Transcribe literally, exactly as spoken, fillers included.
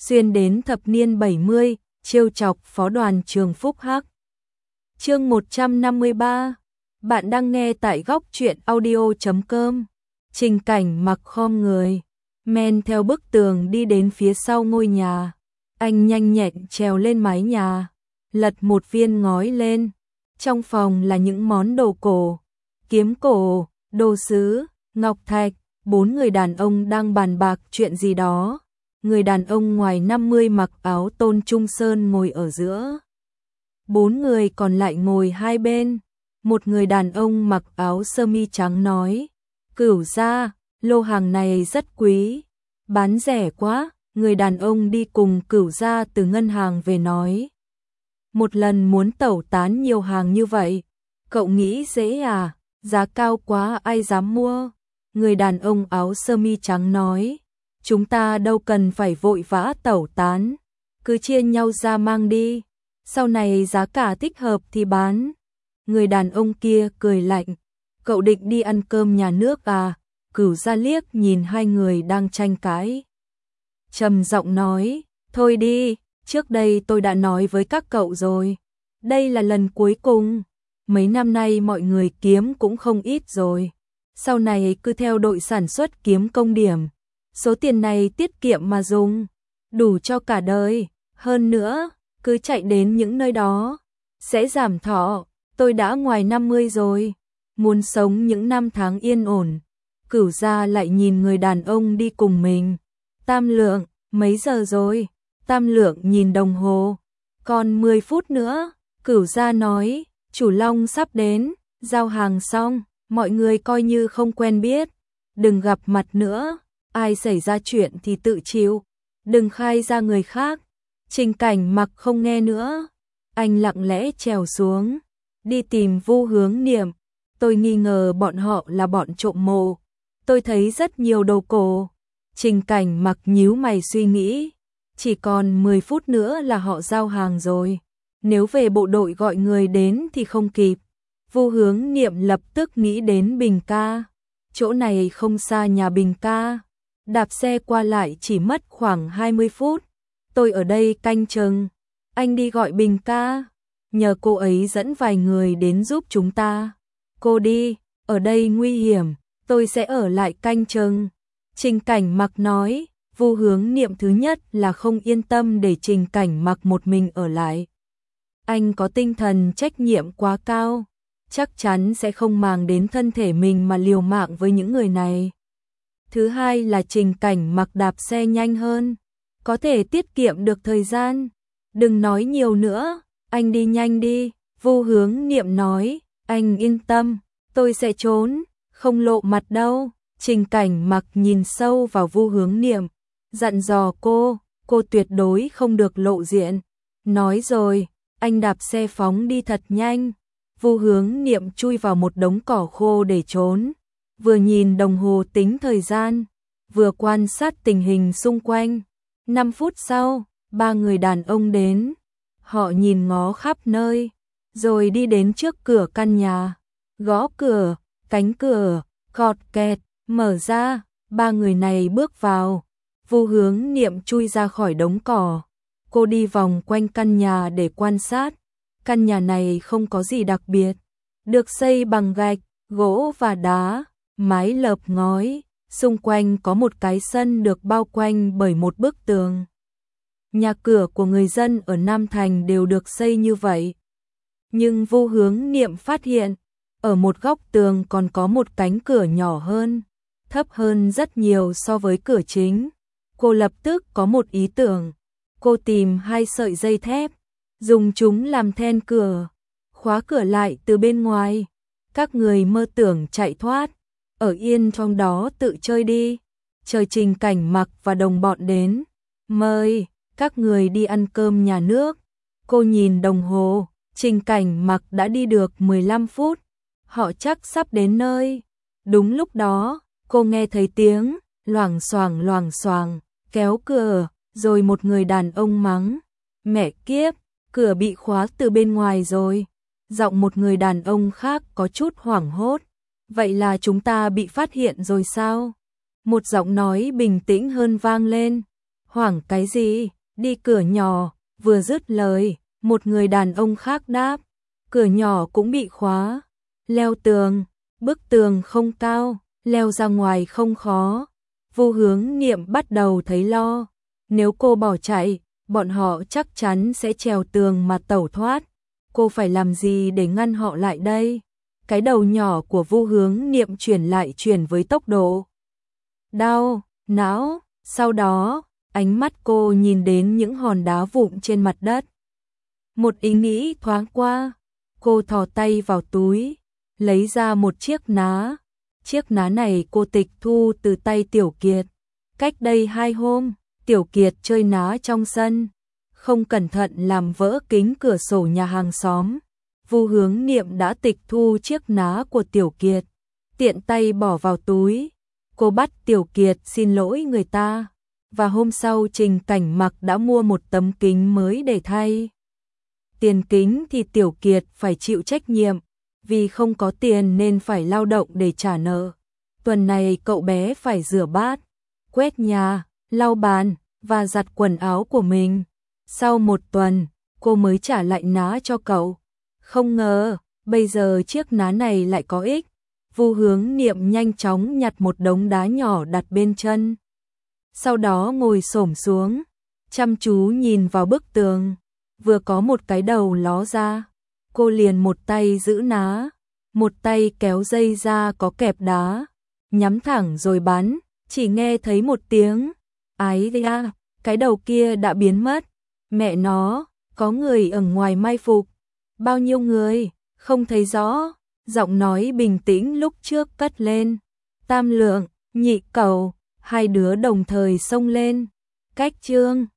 xuyên đến thập niên bảy mươi, trêu chọc phó đoàn trường Phúc Hắc. Chương một trăm năm mươi ba. Bạn đang nghe tại góc truyện audio chấm com. Trình Cảnh mặc khom người, men theo bức tường đi đến phía sau ngôi nhà. Anh nhanh nhẹn trèo lên mái nhà, lật một viên ngói lên. Trong phòng là những món đồ cổ, kiếm cổ, đồ sứ, ngọc thạch. Bốn người đàn ông đang bàn bạc chuyện gì đó. Người đàn ông ngoài năm mươi mặc áo tôn trung sơn ngồi ở giữa. Bốn người còn lại ngồi hai bên. Một người đàn ông mặc áo sơ mi trắng nói: Cửu gia, lô hàng này rất quý, bán rẻ quá. Người đàn ông đi cùng Cửu gia từ ngân hàng về nói: Một lần muốn tẩu tán nhiều hàng như vậy, cậu nghĩ dễ à? Giá cao quá ai dám mua. Người đàn ông áo sơ mi trắng nói: Chúng ta đâu cần phải vội vã tẩu tán, cứ chia nhau ra mang đi, sau này giá cả thích hợp thì bán. Người đàn ông kia cười lạnh: Cậu định đi ăn cơm nhà nước à? Cửu gia liếc nhìn hai người đang tranh cãi, trầm giọng nói: Thôi đi, trước đây tôi đã nói với các cậu rồi, đây là lần cuối cùng. Mấy năm nay mọi người kiếm cũng không ít rồi, sau này cứ theo đội sản xuất kiếm công điểm, số tiền này tiết kiệm mà dùng, đủ cho cả đời. Hơn nữa, cứ chạy đến những nơi đó sẽ giảm thọ. Tôi đã ngoài năm mươi rồi, muốn sống những năm tháng yên ổn. Cửu gia lại nhìn người đàn ông đi cùng mình. Tam Lượng, mấy giờ rồi? Tam Lượng nhìn đồng hồ. Còn mười phút nữa. Cửu gia nói: Chủ Long sắp đến, giao hàng xong, mọi người coi như không quen biết, đừng gặp mặt nữa, ai xảy ra chuyện thì tự chịu, đừng khai ra người khác. Trình Cảnh mặc không nghe nữa, anh lặng lẽ trèo xuống, đi tìm Vu Hướng Niệm. Tôi nghi ngờ bọn họ là bọn trộm mộ, tôi thấy rất nhiều đồ cổ. Trình Cảnh mặc nhíu mày suy nghĩ, chỉ còn mười phút nữa là họ giao hàng rồi, nếu về bộ đội gọi người đến thì không kịp. Vu Hướng Niệm lập tức nghĩ đến Bình ca, chỗ này không xa nhà Bình ca, đạp xe qua lại chỉ mất khoảng hai mươi phút. Tôi ở đây canh chừng, anh đi gọi Bình ca, nhờ cô ấy dẫn vài người đến giúp chúng ta. Cô đi, ở đây nguy hiểm, tôi sẽ ở lại canh chừng. Trình Cảnh mặc nói. Vu Hướng Niệm thứ nhất là không yên tâm để Trình Cảnh mặc một mình ở lại. Anh có tinh thần trách nhiệm quá cao, chắc chắn sẽ không màng đến thân thể mình mà liều mạng với những người này. Thứ hai là Trình Cảnh mặc đạp xe nhanh hơn, có thể tiết kiệm được thời gian. Đừng nói nhiều nữa, anh đi nhanh đi. Vu Hướng Niệm nói: Anh yên tâm, tôi sẽ trốn, không lộ mặt đâu. Trình Cảnh mặc nhìn sâu vào Vu Hướng Niệm, dặn dò cô, cô tuyệt đối không được lộ diện. Nói rồi, anh đạp xe phóng đi thật nhanh. Vu Hướng Niệm chui vào một đống cỏ khô để trốn, vừa nhìn đồng hồ tính thời gian, vừa quan sát tình hình xung quanh. Năm phút sau, ba người đàn ông đến, họ nhìn ngó khắp nơi, rồi đi đến trước cửa căn nhà, gõ cửa, cánh cửa, cọt kẹt, mở ra, ba người này bước vào. Vu Hướng Niệm chui ra khỏi đống cỏ, cô đi vòng quanh căn nhà để quan sát. Căn nhà này không có gì đặc biệt, được xây bằng gạch, gỗ và đá, mái lợp ngói, xung quanh có một cái sân được bao quanh bởi một bức tường. Nhà cửa của người dân ở Nam Thành đều được xây như vậy. Nhưng Vu Hướng Niệm phát hiện, ở một góc tường còn có một cánh cửa nhỏ hơn, thấp hơn rất nhiều so với cửa chính. Cô lập tức có một ý tưởng, cô tìm hai sợi dây thép, dùng chúng làm then cửa, khóa cửa lại từ bên ngoài. Các người mơ tưởng chạy thoát, ở yên trong đó tự chơi đi. Chờ Trình Cảnh mặc và đồng bọn đến, mời các người đi ăn cơm nhà nước. Cô nhìn đồng hồ, Trình Cảnh mặc đã đi được mười lăm phút, họ chắc sắp đến nơi. Đúng lúc đó, cô nghe thấy tiếng loảng xoảng loảng xoảng, kéo cửa, rồi một người đàn ông mắng: Mẹ kiếp, cửa bị khóa từ bên ngoài rồi. Giọng một người đàn ông khác có chút hoảng hốt: Vậy là chúng ta bị phát hiện rồi sao? Một giọng nói bình tĩnh hơn vang lên: Hoảng cái gì, đi cửa nhỏ, vừa dứt lời, một người đàn ông khác đáp, cửa nhỏ cũng bị khóa, leo tường, bức tường không cao, leo ra ngoài không khó. Vu Hướng Niệm bắt đầu thấy lo, nếu cô bỏ chạy, bọn họ chắc chắn sẽ trèo tường mà tẩu thoát. Cô phải làm gì để ngăn họ lại đây? Cái đầu nhỏ của Vu Hướng Niệm chuyển lại chuyển với tốc độ đau, não, sau đó, ánh mắt cô nhìn đến những hòn đá vụn trên mặt đất. Một ý nghĩ thoáng qua, cô thò tay vào túi, lấy ra một chiếc ná. Chiếc ná này cô tịch thu từ tay Tiểu Kiệt. Cách đây hai hôm, Tiểu Kiệt chơi ná trong sân, không cẩn thận làm vỡ kính cửa sổ nhà hàng xóm. Vu Hướng Niệm đã tịch thu chiếc ná của Tiểu Kiệt, tiện tay bỏ vào túi. Cô bắt Tiểu Kiệt xin lỗi người ta, và hôm sau Trình Cảnh Mặc đã mua một tấm kính mới để thay. Tiền kính thì Tiểu Kiệt phải chịu trách nhiệm, vì không có tiền nên phải lao động để trả nợ. Tuần này cậu bé phải rửa bát, quét nhà, lau bàn và giặt quần áo của mình. Sau một tuần, cô mới trả lại ná cho cậu. Không ngờ, bây giờ chiếc ná này lại có ích. Vu Hướng Niệm nhanh chóng nhặt một đống đá nhỏ đặt bên chân. Sau đó ngồi xổm xuống, chăm chú nhìn vào bức tường. Vừa có một cái đầu ló ra, cô liền một tay giữ ná, một tay kéo dây ra có kẹp đá, nhắm thẳng rồi bắn. Chỉ nghe thấy một tiếng, ái da, cái đầu kia đã biến mất. Mẹ nó, có người ở ngoài mai phục. Bao nhiêu người, không thấy rõ. Giọng nói bình tĩnh lúc trước cất lên. Tam Lượng, Nhị Cẩu, hai đứa đồng thời xông lên. Cách Trương